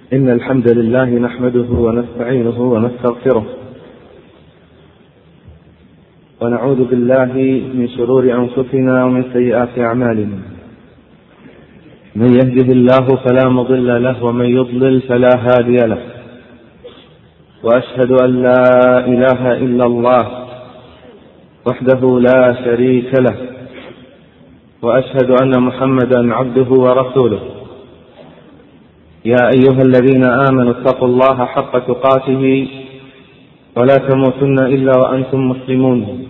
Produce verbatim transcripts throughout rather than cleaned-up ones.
إن الحمد لله نحمده ونستعينه ونستغفره ونعوذ بالله من شرور أنفسنا ومن سيئات أعمالنا. من يهده الله فلا مضل له ومن يضلل فلا هادي له، وأشهد أن لا إله إلا الله وحده لا شريك له، وأشهد أن محمدا عبده ورسوله. يا أيها الذين آمنوا اتقوا الله حق تقاته ولا تموتن إلا وأنتم مسلمون.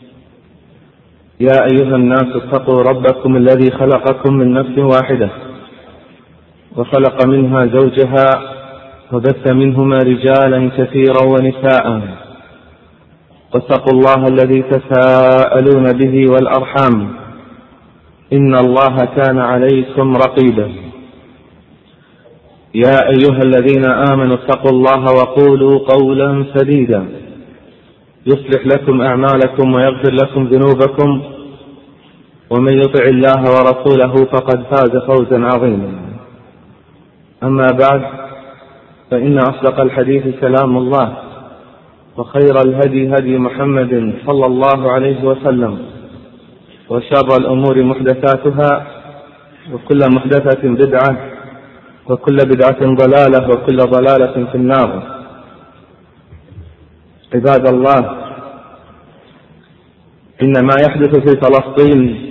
يا أيها الناس اتقوا ربكم الذي خلقكم من نفس واحدة وخلق منها زوجها وبث منهما رجالا كثيرا ونساء، واتقوا الله الذي تساءلون به والأرحام إن الله كان عليكم رقيبا. يا أيها الذين آمنوا اتقوا الله وقولوا قولا سديدا يصلح لكم أعمالكم ويغفر لكم ذنوبكم، ومن يطع الله ورسوله فقد فاز فوزا عظيما. أما بعد، فإن أصدق الحديث كلام الله، وخير الهدي هدي محمد صلى الله عليه وسلم، وشر الأمور محدثاتها، وكل محدثة بدعة، وكل بدعة ضلالة، وكل ضلالة في النار. عباد الله، إن ما يحدث في فلسطين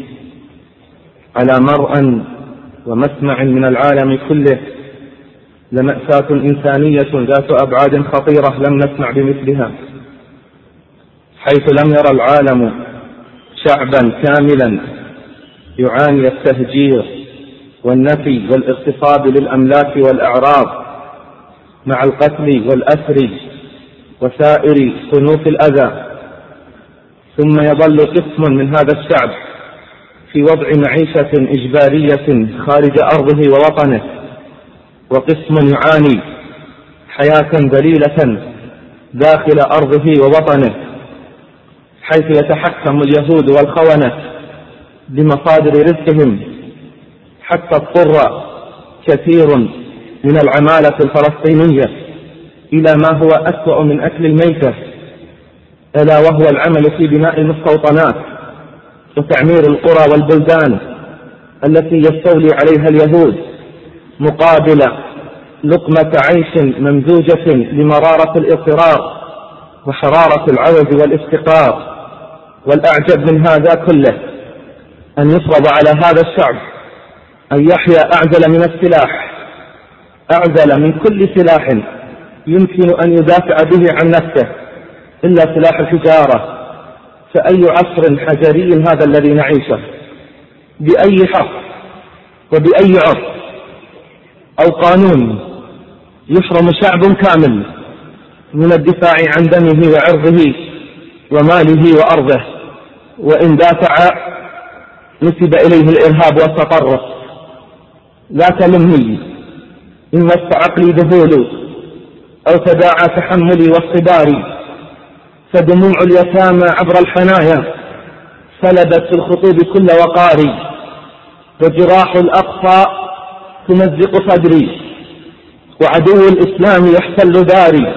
على مرأى ومسمع من العالم كله لمأساة إنسانية ذات أبعاد خطيرة لم نسمع بمثلها، حيث لم يرى العالم شعبا كاملا يعاني التهجير والنفي والاغتصاب للأملاك والأعراض مع القتل والأسر وسائر صنوف الأذى، ثم يظل قسم من هذا الشعب في وضع معيشة إجبارية خارج أرضه ووطنه، وقسم يعاني حياة ذليلة داخل أرضه ووطنه، حيث يتحكم اليهود والخونة بمصادر رزقهم، حتى اضطر كثير من العمالة الفلسطينية إلى ما هو أسوأ من أكل الميتة، ألا وهو العمل في بناء المستوطنات وتعمير القرى والبلدان التي يستولي عليها اليهود مقابل لقمة عيش ممزوجة بمرارة الاضطرار وحرارة العوز والافتقار. والأعجب من هذا كله أن يفرض على هذا الشعب أن يحيا أعزل من السلاح، أعزل من كل سلاح يمكن أن يدافع به عن نفسه إلا سلاح الحجارة. فأي عصر حجري هذا الذي نعيشه؟ بأي حق وبأي عرف أو قانون يحرم شعب كامل من الدفاع عن دمه وعرضه وماله وأرضه، وإن دافع نسب إليه الإرهاب والتطرف؟ لا تلمني، إن مس عقلي ذهول أو تداعى تحملي واصطباري، فدموع اليتامى عبر الحنايا سلبت في الخطوب كل وقاري، وجراح الأقصى تمزق صدري، وعدو الإسلام يحتل داري.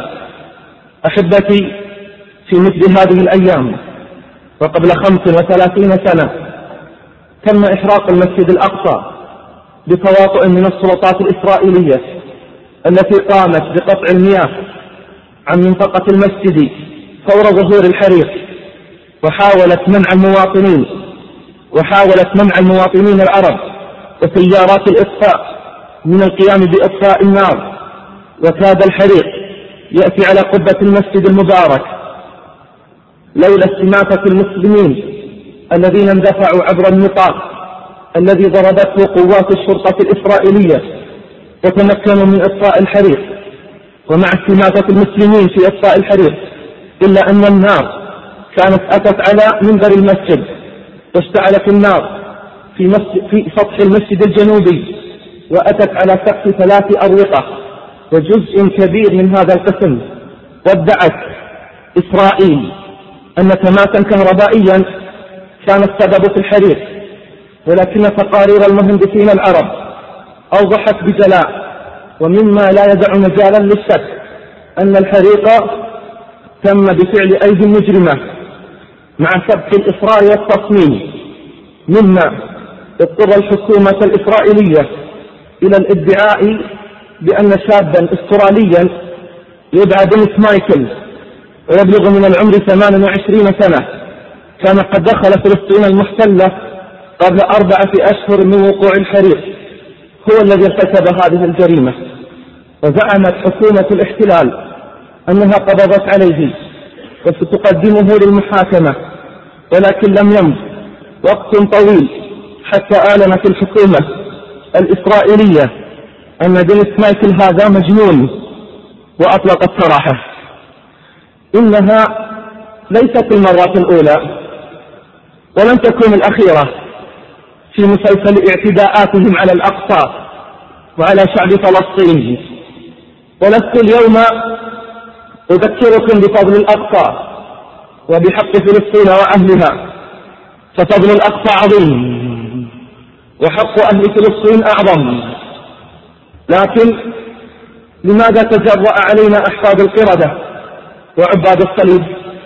أحبتي، في مثل هذه الأيام وقبل خمس وثلاثين سنة تم إحراق المسجد الأقصى بتواطؤ من السلطات الإسرائيلية التي قامت بقطع المياه عن منطقة المسجد فور ظهور الحريق، وحاولت منع المواطنين وحاولت منع المواطنين العرب وسيارات الإطفاء من القيام بإطفاء النار، وكاد الحريق يأتي على قبة المسجد المبارك لولا استماتة المسلمين الذين اندفعوا عبر النطاق الذي ضربته قوات الشرطة الإسرائيلية وتمكنوا من إطفاء الحريق. ومع استماتة المسلمين في إطفاء الحريق، إلا أن النار كانت أتت على منبر المسجد، واشتعلت النار في, في سطح المسجد الجنوبي، وأتت على سقف ثلاث أروقة وجزء كبير من هذا القسم. وادعت إسرائيل أن تماسا كهربائيا كان السبب في الحريق، ولكن تقارير المهندسين العرب أوضحت بجلاء ومما لا يدع مجالا للشك أن الحريق تم بفعل أيدي مجرمة مع سبق الإصرار والتصميم، مما اضطر الحكومة الإسرائيلية إلى الادعاء بأن شابا استراليا يدعى دينيس مايكل ويبلغ من العمر ثمان وعشرين سنة كان قد دخل فلسطين المحتلة قبل أربعة أشهر من وقوع الحريق هو الذي ارتكب هذه الجريمة. وزعمت حكومة الاحتلال أنها قبضت عليه وستقدمه للمحاكمة، ولكن لم يمض وقت طويل حتى أعلنت الحكومة الإسرائيلية أن دينيس مايكل هذا مجنون وأطلقت سراحه. إنها ليست المرة الأولى ولن تكون الأخيرة في مسلسل اعتداءاتهم على الأقصى وعلى شعب فلسطين. ولست اليوم أذكركم بفضل الأقصى وبحق فلسطين وأهلها، ففضل الأقصى عظيم وحق أهل فلسطين أعظم، لكن لماذا تجرأ علينا أحفاد القردة وعباد الصليب؟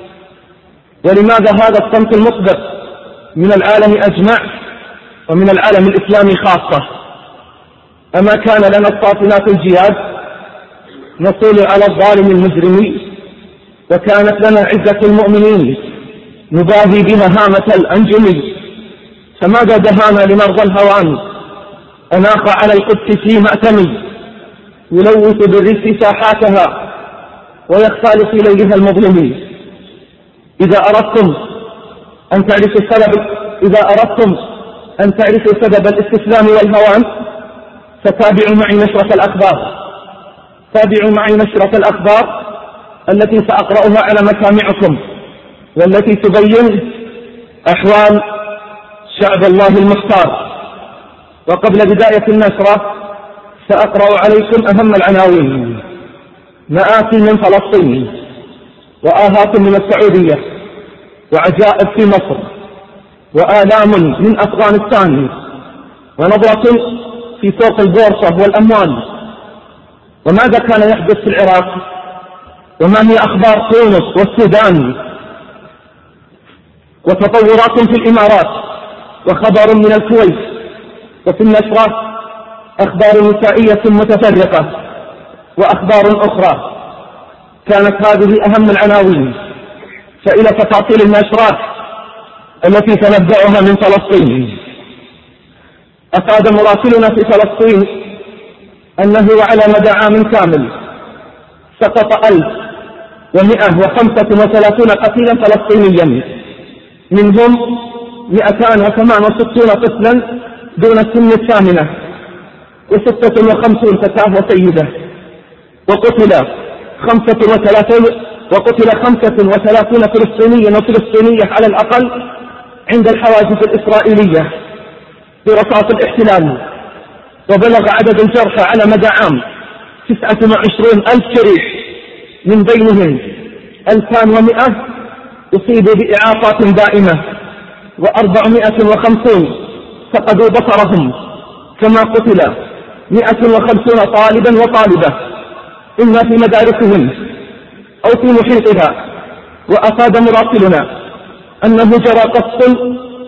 ولماذا هذا الصمت المطبق من العالم أجمع ومن العالم الإسلامي خاصة؟ أما كان لنا الصافنات الجياد نصول على الظالم المجرم، وكانت لنا عزة المؤمنين نباهي بها هامة الأنجم، فماذا دهانا لنرضى الهوان أناخ على القدس في مأتمي يلوث بالريس ساحاتها ويخفى في ليلها المظلم. إذا أردتم أن تعرفوا سبب إذا أردتم أن تعرفوا سبب الاستسلام والهوان فتابعوا معي نشرة الأخبار تابعوا معي نشرة الأخبار التي سأقرأها على مسامعكم، والتي تبين أحوال شعب الله المختار. وقبل بداية النشرة سأقرأ عليكم أهم العناوين: مآسي من فلسطين، وآهات من السعودية، وعجائب في مصر، وآلام من أفغانستان، ونظرة في سوق البورصة والأموال، وماذا كان يحدث في العراق، وما هي أخبار تونس والسودان، وتطورات في الإمارات، وخبر من الكويت. وفي النشرة أخبار نسائية متفرقة وأخبار أخرى. كانت هذه أهم العناوين، فإلى تفاصيل النشرات التي تنبأها من فلسطين. أفاد مراسلنا في فلسطين أنه على مدى عام كامل سقط ألف ومئة وخمسة وثلاثون قتيلا فلسطينيا، منهم مئتان وثمان وستون طفلا دون سن الثامنة، وستة وخمسون فتاة وسيدة، وقتل خمسة وثلاثون وقتل خمسة وثلاثون فلسطينيا وفلسطينية على الأقل عند الحواجز الإسرائيلية برصاص الاحتلال. وبلغ عدد الجرحى على مدى عام تسعة وعشرين ألف جريح، من بينهم ألفان ومئة أصيبوا بإعاقات دائمة، وأربعمائة وخمسون فقدوا بصرهم، كما قتل مئة وخمسون طالبا وطالبة إما في مدارسهم أو في محيطها. وأفاد مراسلنا أنه جرى قصف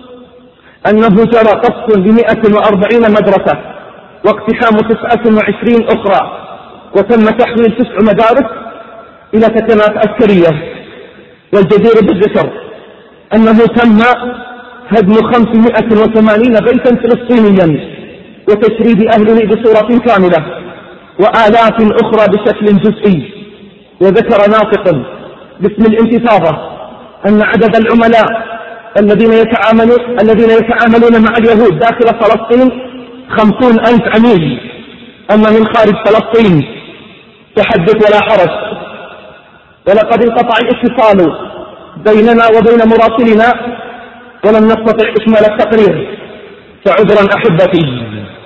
أنه جرى قصف بمئة وأربعين مدرسة واقتحام تسعة وعشرين أخرى، وتم تحويل تسع مدارس إلى سكنات عسكرية. والجدير بالذكر أنه تم هدم خمسمائة وثمانين بيتا فلسطينيا وتشريد أهله بصورة كاملة، وآلاف أخرى بشكل جزئي. وذكر ناطق باسم الانتفاضة أن عدد العملاء الذين يتعاملون الذين يتعاملون مع اليهود داخل فلسطين خمسون ألف عميل، أما من خارج فلسطين تحدث ولا حرج. ولقد انقطع الاتصال بيننا وبين مراسلنا ولم نستطع إكمال التقرير، فعذرا أحبتي.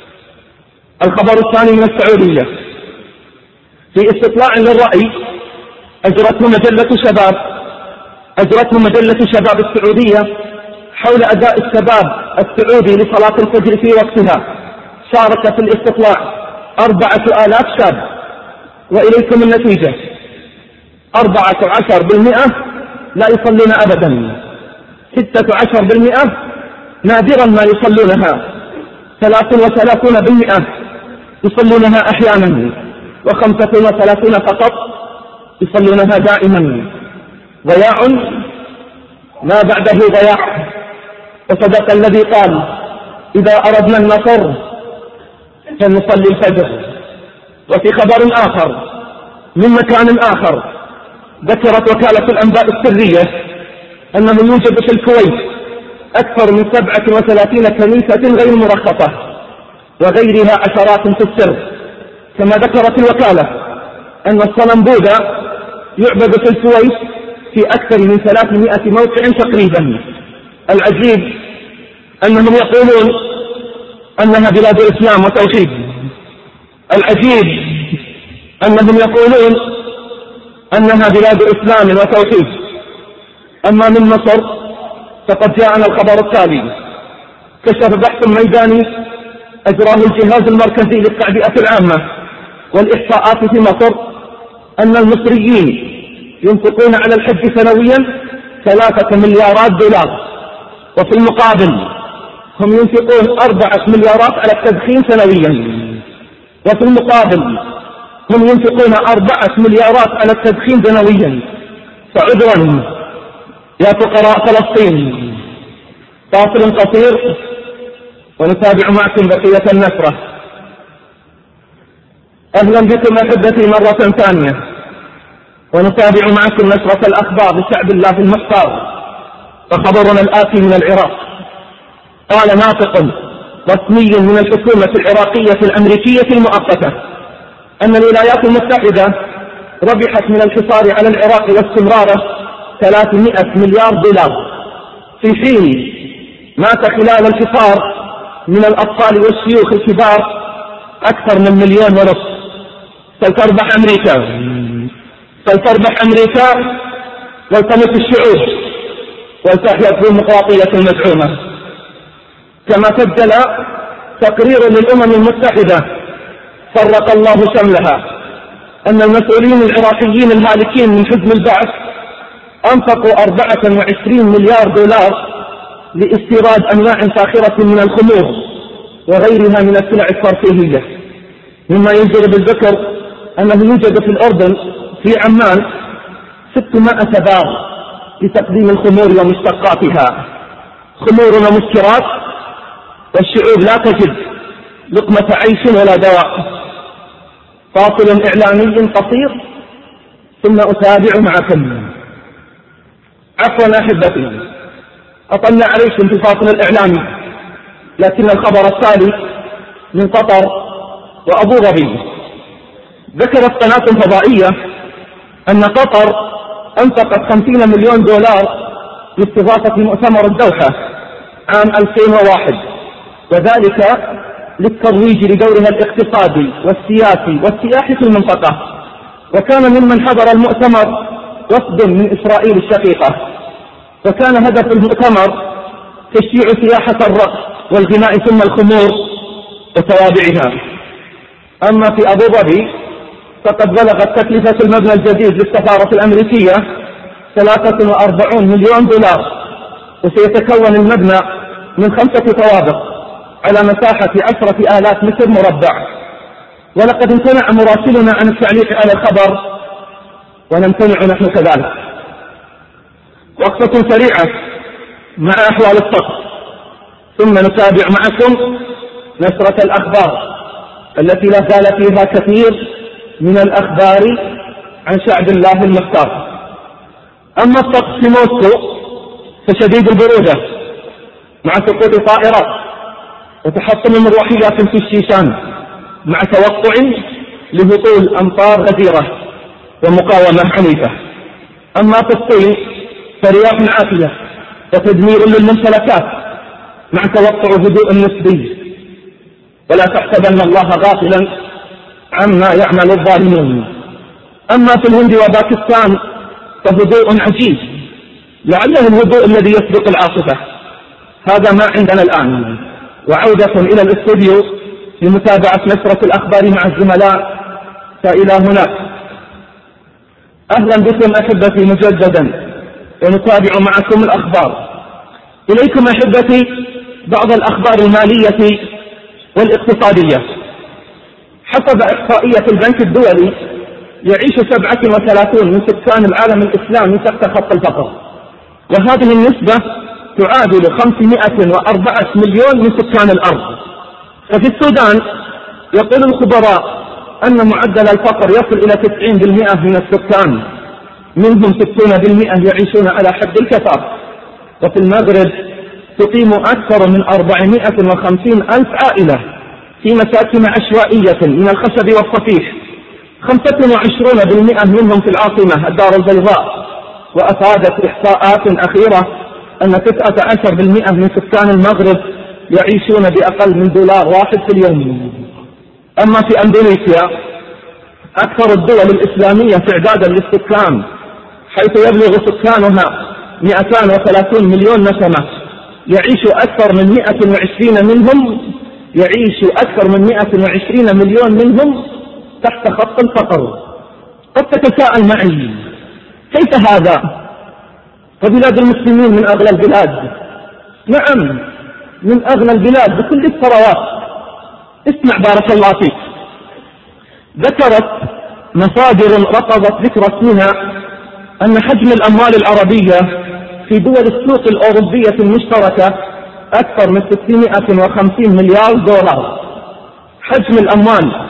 الخبر الثاني من السعودية: في استطلاع للرأي أجرته مجلة شباب أجرته مجلة شباب السعودية حول أداء الشباب السعودي لصلاة الفجر في وقتها، شارك في الاستطلاع أربعة آلاف شاب، وإليكم النتيجة: أربعة عشر بالمئة لا يصلون أبدا، ستة عشر بالمئة نادرا ما يصلونها، ثلاث وثلاثون بالمئة يصلونها أحيانا، وخمسة وثلاثون فقط يصلونها دائما. ضياع ما بعده ضياع. وصدق الذي قال: إذا أردنا النصر فنصلي الفجر. وفي خبر آخر من مكان آخر ذكرت وكالة الأنباء السرية أنه يوجد في الكويت أكثر من سبعة وثلاثين كنيسة غير مرخصة، وغيرها عشرات في السر. كما ذكرت الوكالة أن الصنم بوذا يعبد في الكويت في أكثر من ثلاثمائة موقع تقريبا. العجيب أنهم يقولون أنها بلاد الإسلام وتوحيد. العجيب أنهم يقولون أنها بلاد إسلام وتوحيد. أما من مصر فقد جاءنا الخبر التالي: كشف بحث ميداني أجراه الجهاز المركزي للتعبئة العامة والإحصاءات في مصر أن المصريين ينفقون على الحج سنويا ثلاثة مليارات دولار، وفي المقابل هم ينفقون أربعة مليارات على التدخين سنويا، وفي المقابل هم ينفقون أربعة مليارات على التدخين سنويا. فعذرا يا فقراء فلسطين. فاصل قصير ونتابع معكم بقية النشرة. أهلا بكم أحبتي مرة ثانية، ونتابع معكم نشرة الأخبار لشعب الله المختار. فخبرنا الآتي من العراق: قال ناطق رسمي من الحكومة العراقية الأمريكية المؤقتة أن الولايات المتحدة ربحت من الحصار على العراق واستمراره ثلاثمائة مليار دولار، في حين مات خلال الحصار من الأطفال والشيوخ الكبار أكثر من مليون ونصف. فلتربح أمريكا، فلتربح أمريكا ولتمت الشعوب ولتحيا الديمقراطية المزعومة. كما سجل تقرير للأمم المتحدة فرق الله شملها أن المسؤولين العراقيين الهالكين من حزب البعث أنفقوا أربعة وعشرين مليار دولار لاستيراد أنواع فاخرة من الخمور وغيرها من السلع الترفيهية. مما يجدر بالذكر أنه يوجد في الأردن في عمان ستمائة بار لتقديم الخمور ومشتقاتها، خمور ومسكرات، والشعوب لا تجد لقمة عيش ولا دواء. فاصل إعلامي قصير ثم أتابع معكم. عفوا أحبتي، أطلع عليكم في الفاصل الإعلامي، لكن الخبر التالي من قطر وأبو ظبي. ذكرت قناة فضائية أن قطر أنفقت خمسين مليون دولار لاستضافة مؤتمر الدوحة عام ألفين وواحد، وذلك للترويج لدورها الاقتصادي والسياسي والسياحي في المنطقة. وكان ممن حضر المؤتمر وفد من إسرائيل الشقيقة، وكان هدف المؤتمر تشجيع سياحة الرقص والغناء ثم الخمور وتوابعها. أما في أبو ظبي فقد بلغت تكلفة المبنى الجديد للسفارة الأمريكية ثلاثة وأربعين مليون دولار، وسيتكون المبنى من خمسة طوابق على مساحة عشرة آلاف متر مربع. ولقد امتنع مراسلنا عن التعليق على الخبر، ونمتنع نحن كذلك. وقفة سريعة مع أحوال الطقس، ثم نتابع معكم نشرة الأخبار التي لا زال فيها كثير من الأخبار عن شعب الله المختار. أما الطقس في موسكو فشديد البرودة مع سقوط طائرات وتحطم مروحيات في الشيشان، مع توقع لهطول أمطار غزيرة ومقاومة عنيفة. أما في الصين فرياح عاتية وتدمير للممتلكات مع توقع هدوء نسبي. ولا تحسبن الله غافلا عما يعمل الظالمون. أما في الهند وباكستان فهدوء عجيب، لعله الهدوء الذي يسبق العاصفة. هذا ما عندنا الآن. وعودة إلى الاستوديو لمتابعة نشرة الأخبار مع الزملاء فإلى هناك. أهلا بكم أحبتي مجددا، ونتابع معكم الأخبار. إليكم أحبتي بعض الأخبار المالية والاقتصادية. حسب إحصائية البنك الدولي يعيش سبعة وثلاثون من سكان العالم الإسلامي تحت خط الفقر، وهذه النسبة تعادل خمسمائة وأربعة مليون من سكان الأرض. ففي السودان يقول الخبراء أن معدل الفقر يصل إلى تسعين بالمئة من السكان، منهم ستون بالمئة يعيشون على حد الكفاف. وفي المغرب تقيم أكثر من أربعمائة وخمسين ألف عائلة في مساكن عشوائية من الخشب والصفيح، خمسة وعشرون بالمئة منهم في العاصمة الدار البيضاء. وأفادت إحصاءات أخيرة أن تسعة عشر بالمئة من سكان المغرب يعيشون بأقل من دولار واحد في اليوم. أما في أندونيسيا أكثر الدول الإسلامية تعدادا للسكان، حيث يبلغ سكانها مئتين وثلاثين مليون نسمة، يعيش أكثر من مئة وعشرين منهم يعيش أكثر من مئة وعشرين مليون منهم تحت خط الفقر. قد تتساءل معي كيف هذا؟ فبلاد المسلمين من أغنى البلاد، نعم من أغنى البلاد بكل الثروات. اسمع بارك الله فيك. ذكرت مصادر رفضت ذكر اسمها أن حجم الأموال العربية في دول السوق الأوروبية المشتركة أكثر من ستمائة وخمسين مليار دولار. حجم الأموال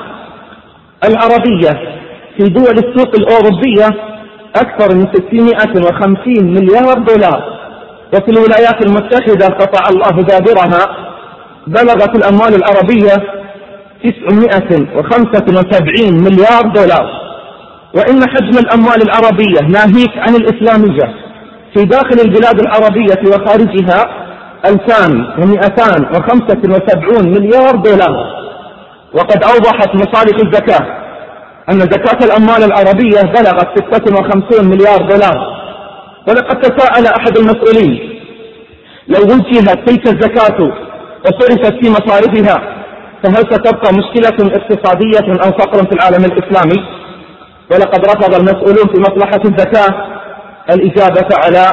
العربية في دول السوق الأوروبية أكثر من ستمائة وخمسين مليار دولار. وفي الولايات المتحدة قطع الله دابرها بلغت الأموال العربية تسعمائة وخمسة وسبعين مليار دولار. وإن حجم الأموال العربية ناهيك عن الإسلامية في داخل البلاد العربية وخارجها ألفان ومئتان وخمسة وسبعون مليار دولار. وقد أوضحت مصالح الزكاة أن زكاة الأموال العربية بلغت ستة وخمسين مليار دولار. ولقد تساءل أحد المسؤولين لو وجهت تلك الزكاة وصرفت في مصارفها فهل ستبقى مشكلة اقتصادية أو فقر في العالم الإسلامي؟ ولقد رفض المسؤولون في مصلحة الزكاة الإجابة على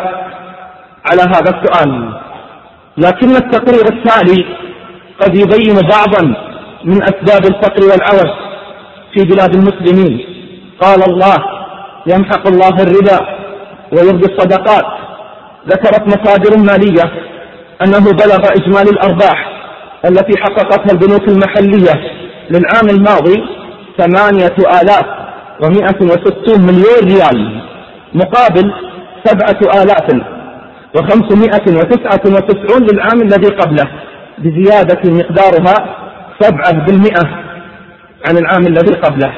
على هذا السؤال. لكن التقرير التالي قد يبين بعضا من أسباب الفقر والعوز في بلاد المسلمين. قال الله: يمحق الله الربا ويربي الصدقات. ذكرت مصادر مالية أنه بلغ إجمالي الأرباح التي حققتها البنوك المحلية للعام الماضي ثمانية آلاف ومئة وستون مليون ريال، مقابل سبعة آلاف وخمسمائة وتسعة وتسعون للعام الذي قبله، بزيادة مقدارها سبعة بالمئة عن العام الذي قبله.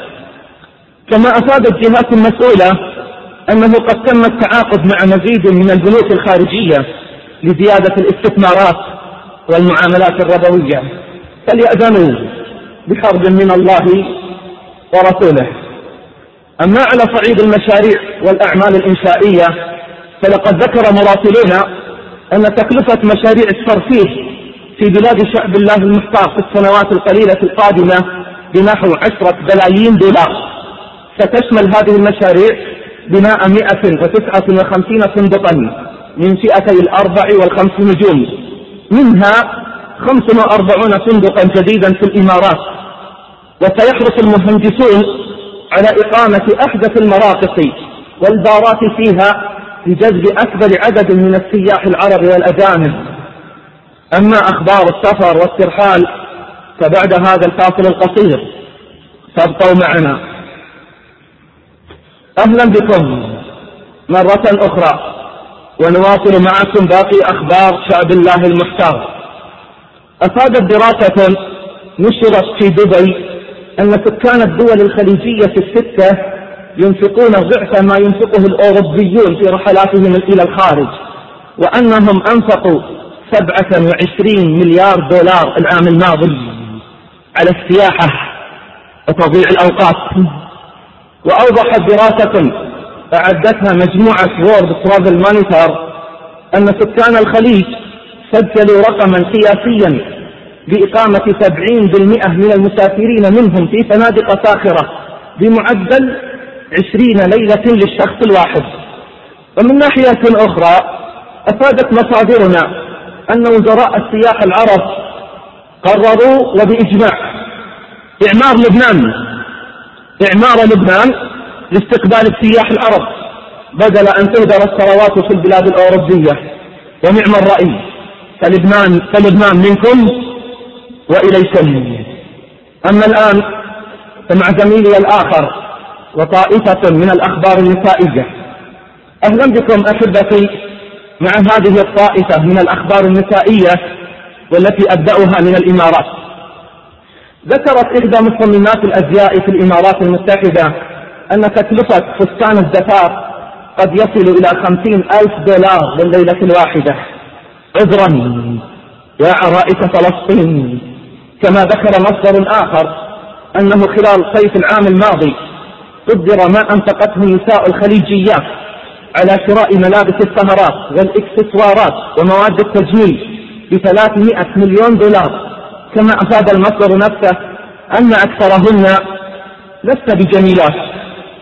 كما أفادت جهات مسؤولة أنه قد تم التعاقد مع مزيد من البنوك الخارجية لزيادة الاستثمارات والمعاملات الربوية، فليأذنوا بحرب من الله ورسوله. أما على صعيد المشاريع والأعمال الإنشائية فلقد ذكر مراسلون أن تكلفة مشاريع الترفيه في بلاد شعب الله المختار في السنوات القليلة القادمة بنحو عشرة بلايين دولار. ستشمل هذه المشاريع بناء مئة وتسعة وخمسين فندقا من فئتي الأربع والخمس نجوم، منها خمس وأربعون فندقا جديدا في الإمارات. وسيحرص المهندسون على إقامة أحدث المرافق والبارات فيها لجذب أكبر عدد من السياح العرب والأجانب. أما أخبار السفر والترحال فبعد هذا الفاصل القصير، فابقوا معنا. أهلا بكم مرة أخرى، ونواصل معكم باقي أخبار شعب الله المختار. أفادت دراسة نشرت في دبي أن سكان الدول الخليجية الستة ينفقون ضعف ما ينفقه الأوروبيون في رحلاتهم إلى الخارج، وأنهم أنفقوا سبعة وعشرين مليار دولار العام الماضي على السياحة وتضييع الأوقات. وأوضحت دراسة أعدتها مجموعة وورد ترافل مونيتور أن سكان الخليج سجلوا رقما قياسيا بإقامة سبعين بالمئة من المسافرين منهم في فنادق فاخرة بمعدل عشرين ليلة للشخص الواحد. ومن ناحية أخرى أفادت مصادرنا أن وزراء السياحة العرب قرروا وبإجماع إعمار لبنان إعمار لبنان لاستقبال السياح العرب بدل أن تهدر الثروات في البلاد الأوروبية. ونعم الرأي، فلبنان, فلبنان منكم وإليكم. أما الآن فمع زميلي الآخر وطائفة من الأخبار النسائية. أهلا بكم أحبتي مع هذه الطائفة من الأخبار النسائية والتي أبدأها من الإمارات. ذكرت إحدى مصممات الأزياء في الإمارات المتحدة أن تكلفة فستان الزفاف قد يصل إلى خمسين ألف دولار لليلة الواحدة. عذرا يا عرائس فلسطين. كما ذكر مصدر آخر أنه خلال صيف العام الماضي قدر ما أنفقته نساء الخليجيات على شراء ملابس السهرات والإكسسوارات ومواد التجميل بثلاثمائة مليون دولار. كما أفاد المصدر نفسه أن أكثرهن لست بجميلات.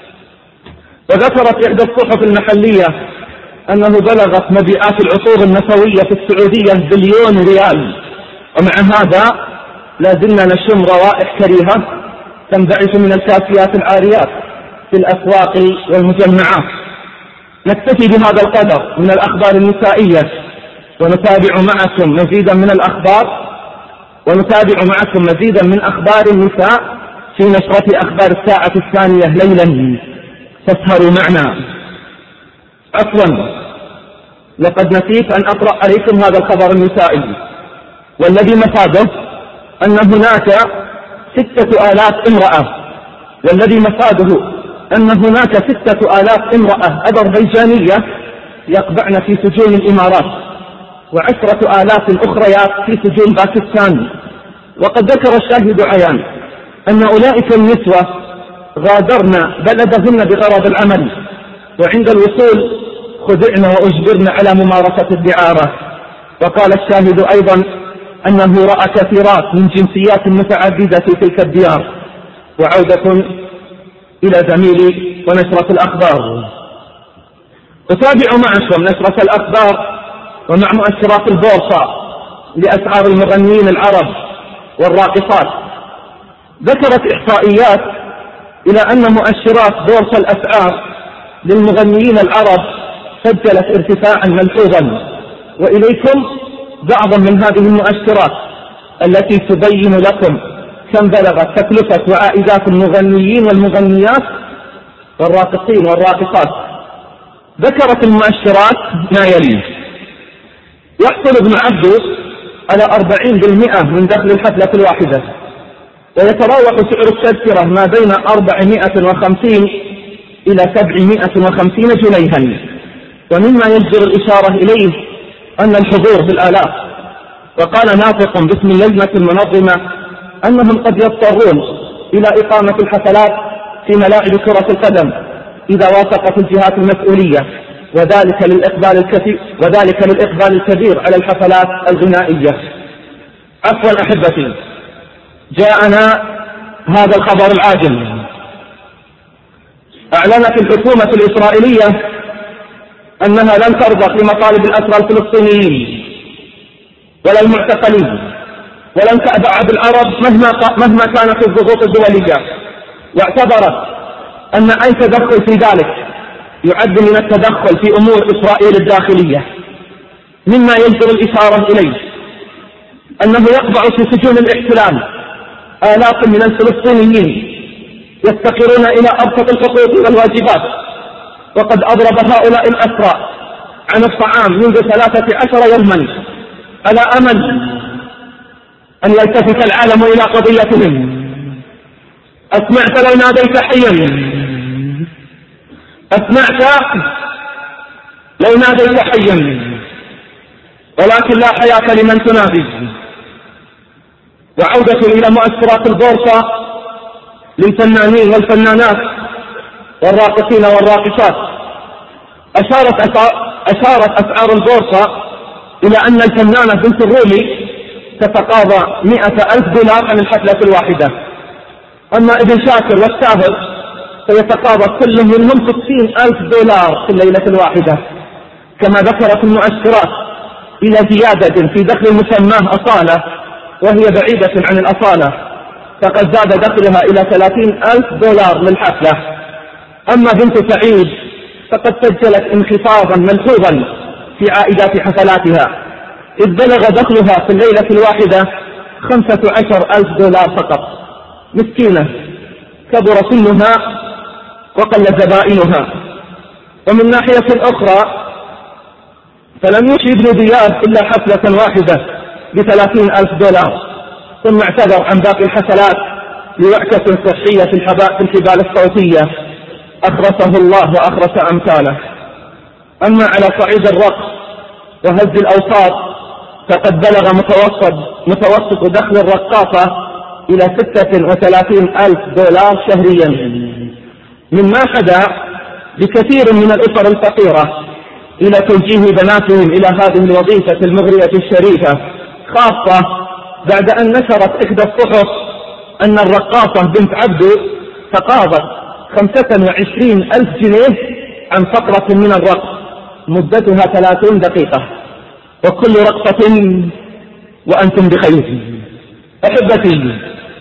وذكرت إحدى الصحف المحلية أنه بلغت مبيعات العطور النسوية في السعودية بليون ريال. ومع هذا لا زلنا نشم روائح كريهة تنبعث من الكاسيات العاريات في الأسواق والمجمعات. نكتفي بهذا القدر من الأخبار النسائية ونتابع معكم مزيدا من الأخبار ونتابع معكم مزيدا من أخبار النساء في نشرة أخبار الساعة الثانية ليلا، فاسهروا معنا. عفوا، لقد نسيت أن أقرأ عليكم هذا الخبر النسائي والذي مفاده أن هناك ستة آلاف امرأة والذي مفاده أن هناك ستة آلاف امرأة أذربيجانية يقبعن في سجون الإمارات وعشرة آلاف أخريات في سجون باكستان. وقد ذكر الشاهد عيان أن أولئك النسوة غادرن بلدهن بغرض العمل، وعند الوصول خدعن وأجبرن على ممارسة الدعارة. وقال الشاهد أيضا أنه رأى كثيرات من جنسيات متعددة في تلك الديار. وعودة إلى زميلي ونشرة الأخبار. أتابع معكم نشرة الأخبار ومع مؤشرات البورصة لأسعار المغنيين العرب والراقصات. ذكرت إحصائيات إلى أن مؤشرات بورصة الأسعار للمغنيين العرب سجلت ارتفاعا ملحوظا. وإليكم بعضا من هذه المؤشرات التي تبين لكم كم بلغت تكلفة وعائدات المغنيين والمغنيات والراقصين والراقصات. ذكرت المؤشرات ما يلي: يحصل ابن عبدو على أربعين بالمئة من دخل الحفلة الواحدة، ويتراوح سعر التذكرة ما بين أربعمائة وخمسين إلى سبعمائة وخمسين جنيها. ومما يجدر الإشارة إليه أن الحضور بالآلاف. وقال ناطق باسم اللجنة المنظمة أنهم قد يضطرون إلى إقامة الحفلات في ملاعب كرة القدم إذا وافقت الجهات المسؤولية، وذلك للإقبال الكثير وذلك للإقبال الكبير على الحفلات الغنائية. عفوا أحبتي، جاءنا هذا الخبر العاجل. أعلنت الحكومة الإسرائيلية أنها لن ترضى لمطالب الأسرى الفلسطينيين ولا المعتقلين، ولن تأبع بالعرب مهما مهما كانت الضغوط الدولية، واعتبرت أن أي تدخل في ذلك يعد من التدخل في أمور إسرائيل الداخلية. مما يجدر الإشارة إليه أنه يقبع في سجون الاحتلال آلاف من الفلسطينيين يفتقرون إلى أبسط الحقوق والواجبات، وقد أضرب هؤلاء الأسرى عن الطعام منذ ثلاثة عشر يوما على أمل أن يلتفت العالم إلى قضيتهم. أسمعت لو ناديت حيا؟ أسمعت لو ناديت حيا؟ ولكن لا حياة لمن تنادي. وعودة إلى مؤشرات البورصة للفنانين والفنانات والراقصين والراقصات. أشارت أشارت أسعار البورصة إلى أن الفنانة بنت الرومي تتقاضى مئة ألف دولار عن الحفلة الواحدة. أما ابن شاكر والساهر فيتقاضى كل منهم ستين ألف دولار في الليلة الواحدة. كما ذكرت المؤشرات إلى زيادة في دخل مسماه أصالة وهي بعيدة عن الأصالة، فقد زاد دخلها إلى ثلاثين ألف دولار للحفلة. أما بنت سعيد فقد سجلت انخفاضا ملحوظا في عائدات حفلاتها، إذ بلغ دخلها في الليلة الواحدة خمسة عشر ألف دولار فقط. مسكينة كبر سنها وقل زبائنها. ومن ناحية أخرى فلم يشي ابن دياب إلا حفلة واحدة بثلاثين ألف دولار، ثم اعتذر عن باقي الحفلات لوعكة صحية في الحبال الصوتية أخرسه الله وأخرس أمثاله. أما على صعيد الرقص وهز الأوساط فقد بلغ متوسط, متوسط دخل الرقاصة إلى ستة وثلاثين ألف دولار شهريا، مما حدا بكثير من الأسر الفقيرة إلى توجيه بناتهم إلى هذه الوظيفة المغرية الشريفة، خاصة بعد أن نشرت إحدى الصحف أن الرقاصة بنت عبدو تقاضت خمسة وعشرين ألف جنيه عن فقرة من الرقص مدتها ثلاثين دقيقة، وكل رقصة وأنتم بخير. أحبتي،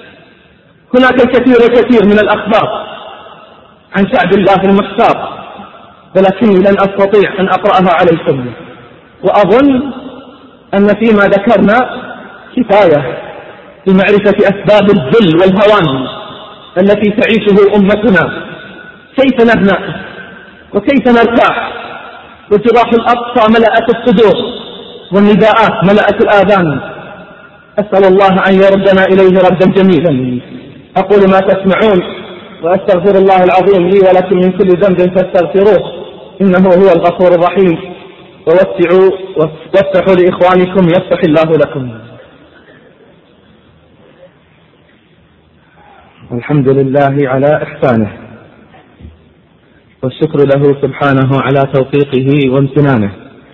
هناك الكثير الكثير من الأخبار عن شعب الله المختار، ولكني لن أستطيع أن أقرأها عليكم، وأظن أن فيما ذكرنا كفاية لمعرفة أسباب الذل والهوان التي تعيشه أمتنا. كيف نهنأ وكيف نرتاح وجراح الأقصى ملأت الصدور والنداءات ملأت الآذان. أسأل الله أن يردنا إليه ردا جميلا. أقول ما تسمعون وأستغفر الله العظيم لي ولكم من كل ذنب فاستغفروه إنه هو الغفور الرحيم. ووسعوا وافتحوا لإخوانكم يفتح الله لكم. الحمد لله على إحسانه، والشكر له سبحانه على توفيقه وامتنانه،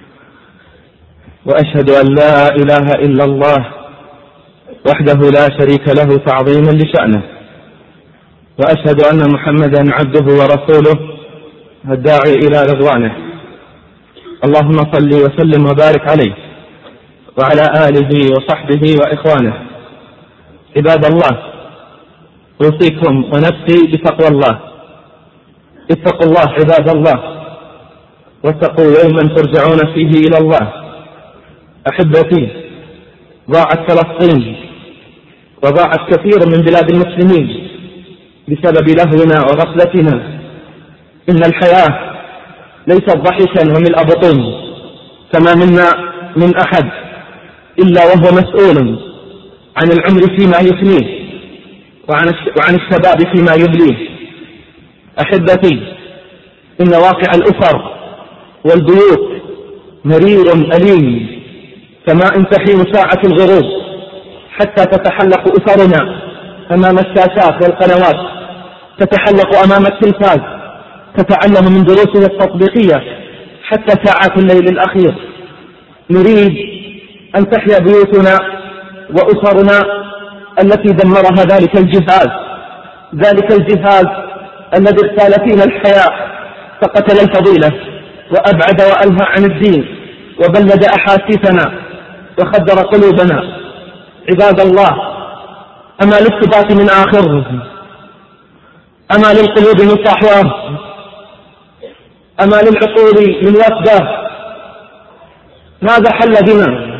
وأشهد أن لا إله إلا الله وحده لا شريك له تعظيما لشأنه، وأشهد أن محمدا عبده ورسوله الداعي إلى رضوانه. اللهم صل وسلم وبارك عليه وعلى آله وصحبه وإخوانه. عباد الله، أوصيكم ونفسي بتقوى الله. اتقوا الله عباد الله، واتقوا يوما ترجعون فيه إلى الله. أحبتي، ضاعت فلسطين وضاعت كثير من بلاد المسلمين بسبب لهونا وغفلتنا. إن الحياة ليست ضحكا وملء بطون، فما منا من أحد إلا وهو مسؤول عن العمر فيما يفنيه وعن الشباب فيما يبليه. أحبتي، إن واقع الأسر والبيوت مرير أليم، كما إن تحين ساعة الغروب حتى تتحلق أسرنا أمام الشاشات والقنوات، تتحلق أمام التلفاز، تتعلم من دروسها التطبيقية حتى ساعات الليل الأخير. نريد أن تحيا بيوتنا وأسرنا التي دمرها ذلك الجهاز، ذلك الجهاز الذي اغتال فينا الحياة فقتل الفضيلة وأبعد وألهى عن الدين وبلد أحاسيسنا وخدر قلوبنا. عباد الله، أما للثبات من آخر، أما للقلوب من صحوة، أما للعقول من وفدة، ماذا حل بنا؟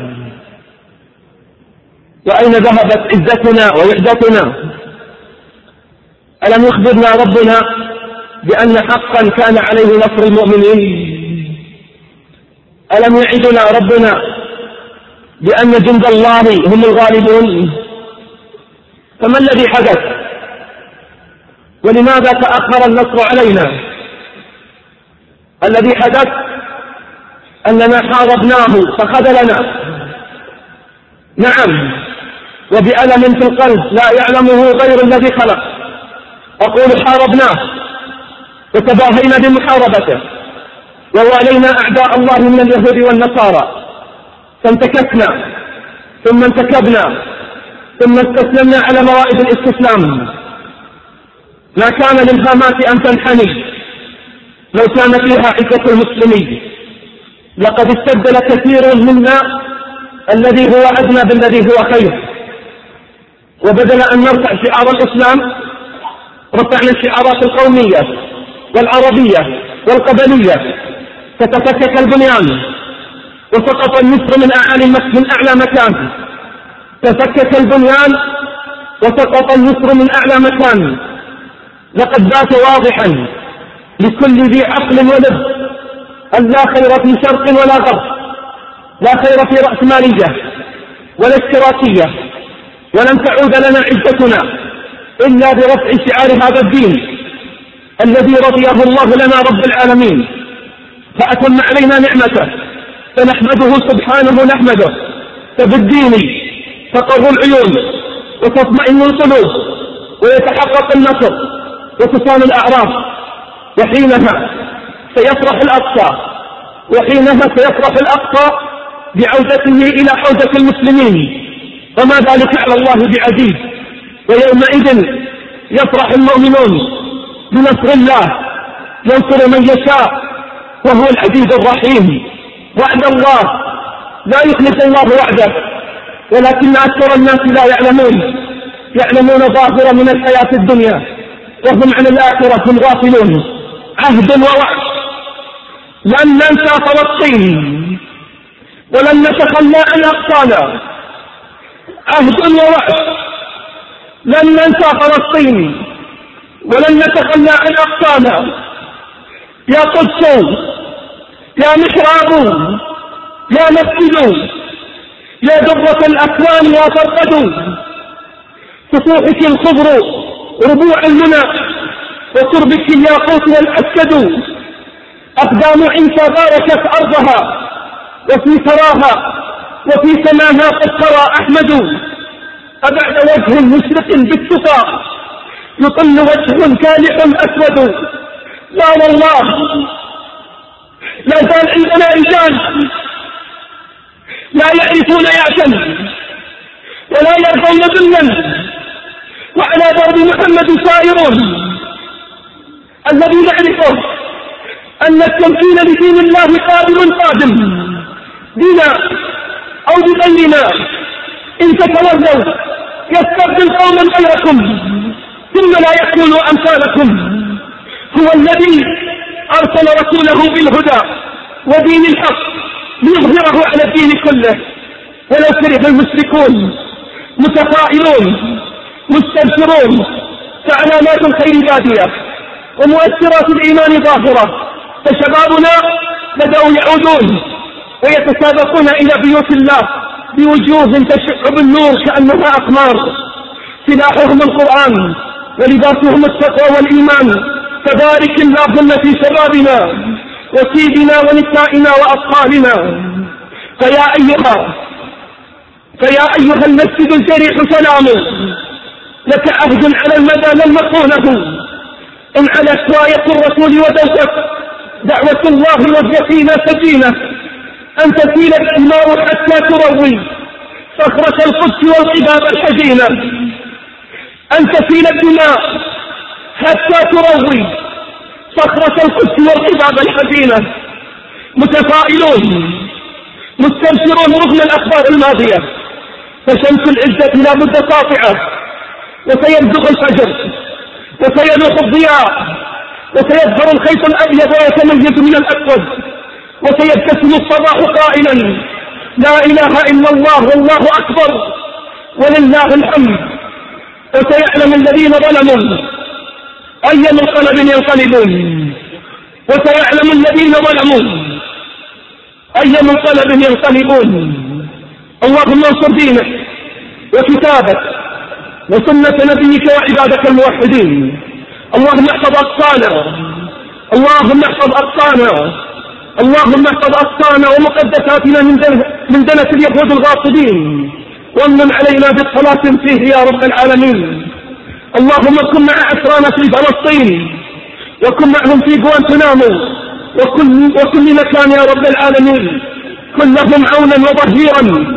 وأين ذهبت عزتنا ووحدتنا؟ ألم يخبرنا ربنا بأن حقا كان عليه نصر المؤمنين؟ ألم يعدنا ربنا بأن جند الله هم الغالبون؟ فما الذي حدث؟ ولماذا تأخر النصر علينا؟ الذي حدث أننا حاربناه فخذلنا، نعم، وبألم في القلب لا يعلمه غير الذي خلق. أقول حاربناه وتباهينا بمحاربته، ووالينا أعداء الله من اليهود والنصارى، فانتكسنا ثم انتكبنا ثم استسلمنا على موائد الاستسلام. ما كان للهامات أن تنحني لو كان فيها عزة المسلمين. لقد استبدل كثير منا الذي هو أدنى بالذي هو خير، وبدل أن نرفع شعار الإسلام رفعنا الشعارات القومية والعربية والقبلية، فتفكك البنيان وسقط النصر من أعلى من أعلى مكان. تفكك البنيان وسقط النصر من أعلى مكان. لقد بات واضحا لكل ذي عقل ولب أن لا خير في شرق ولا غرب، لا خير في رأسمالية ولا اشتراكية، ولن تعود لنا عزتنا إلا برفع شعار هذا الدين الذي رضيه الله لنا رب العالمين، فأتم علينا نعمته فنحمده سبحانه نحمده. فبالدين تقر العيون وتطمئن القلوب ويتحقق النصر وتصان الأعراف، وحينها سيفرح الأقصى وحينها سيفرح الأقصى بعودته إلى حوزة المسلمين، وما ذلك على الله بعزيز. ويومئذ يفرح المؤمنون بنصر الله ينصر من يشاء وهو العزيز الرحيم. وعد الله لا يخلف الله وعده، ولكن أكثر الناس لا يعلمون يعلمون ظاهرا من الحياة الدنيا وهم عن الآخرة هم غافلون. عهد ووعد لن ننسى فلسطين ولن نتخلى عن أقصانا. عهد ووعد لن ننسى فلسطين ولن نتخلى عن أقصانا. يا قدس يا محراب يا مسجد يا درة الأكوان يا فرقد، سطوحك الخضر ربوع المنى وقربك الياقوت والأسد. أقدام عيسى باركت أرضها وفي ثراها وفي سماها قد ترى أحمد. أبعد وجه مشرق بالتقى يطل وجه كالح أسود. لا والله لا زال عندنا رجال لا يعرفون يعتم ولا يرضون ذلا، وعلى درب محمد سائرون. الذي نعرفه أن التمكين لدين الله قادم قادم بنا أو بغيرنا. إن تتولوا يستبدل قوما غيركم ثم لا يكونوا أمثالكم. هو الذي أرسل رسوله بالهدى ودين الحق ليظهره على الدين كله ولو كره المشركون. متفائلون مستبشرون، فعلامات الخير بادية ومؤثرات الإيمان ظاهرة، فشبابنا بدأوا يعودون ويتسابقون إلى بيوت الله بوجوه تشع بالنور كأنها أقمار. سلاحهم القرآن ولباسهم التقوى والإيمان. فبارك اللهم في شبابنا وسيدنا ونسائنا وأطفالنا. فيا أيها فيا أيها المسجد الجريح سلام لك عهد على المدى لن نصونه. إن على شواية الرسول ودوتك دعوة الله وهي فينا سجينة. أن تسيل الدماء حتى تروي صخرة القدس والقباب الحزينة. أن تسيل الدماء حتى تروي صخرة القدس والقباب الحزينة. متفائلون مستبشرون رغم الأخبار الماضية، فشمس العزة لا بد ساطعة وسيبزغ الفجر وسيلوح الضياء وسيظهر الخيط الأبيض ويتميز من الأسود وسيبتسم الصباح قائلا لا إله إلا الله والله أكبر ولله الحمد. وسيعلم الذين ظلموا أي منقلب ينقلبون وسيعلم الذين ظلموا أي منقلب ينقلبون. اللهم انصر دينك وكتابك وسنة نبيك وعبادك الموحدين. اللهم احفظ أقصانا اللهم احفظ أقصانا اللهم احفظ أقصانا ومقدساتنا من من دنس اليهود الغاصبين، وامن علينا بالصلاة فيه يا رب العالمين. اللهم كن مع أسرانا في فلسطين وكن معهم في غوانتنامو وكل, وكل مكان يا رب العالمين. كن لهم عونا وظهيرا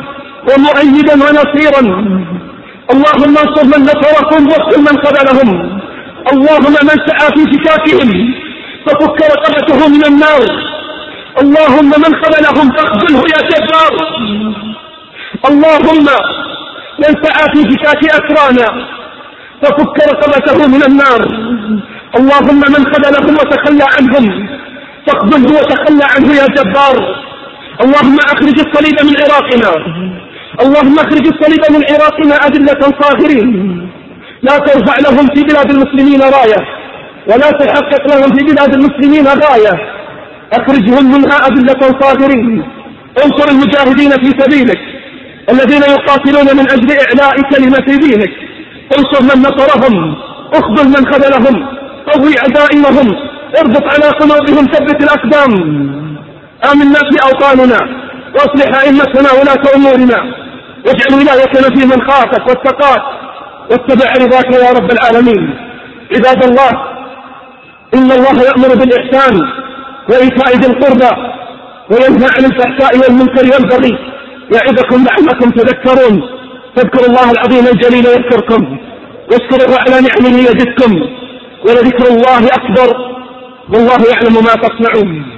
ومؤيدا ونصيرا. اللهم انصر من نصرهم واخذل من خذلهم. اللهم من سعى في فكاكهم ففك رقبته من النار. اللهم من خذلهم فاخذله يا جبار. اللهم من سعى في فكاك أسرانا ففك رقبته من النار. اللهم من خذلهم وتخلى عنهم فاخذله وتخلى عنه يا جبار. اللهم اخرج الصليب من عراقنا. اللهم اخرج الصليب من عراقنا أذلة صاغرين، لا ترفع لهم في بلاد المسلمين راية ولا تحقق لهم في بلاد المسلمين غاية. اخرجهم منها أذلة صاغرين. انصر المجاهدين في سبيلك الذين يقاتلون من أجل إعلاء كلمة دينك. انصر من نصرهم، اخذل من خذلهم، قوي عزائمهم، اربط على قلوبهم، ثبت الأقدام. آمنا في أوطاننا واصلح أئمتنا ولاة أمورنا، واجعل ولايتنا في من خافك واتقاك واتبع رضاك يا رب العالمين. عباد الله، إن الله يأمر بالإحسان وإيتاء ذي القربى وينهى عن الفحشاء والمنكر والبغي يعظكم لعلكم تذكرون. فاذكروا الله العظيم الجليل يذكركم، واشكروه على نعمه يزدكم، ولذكر الله أكبر، والله يعلم ما تصنعون.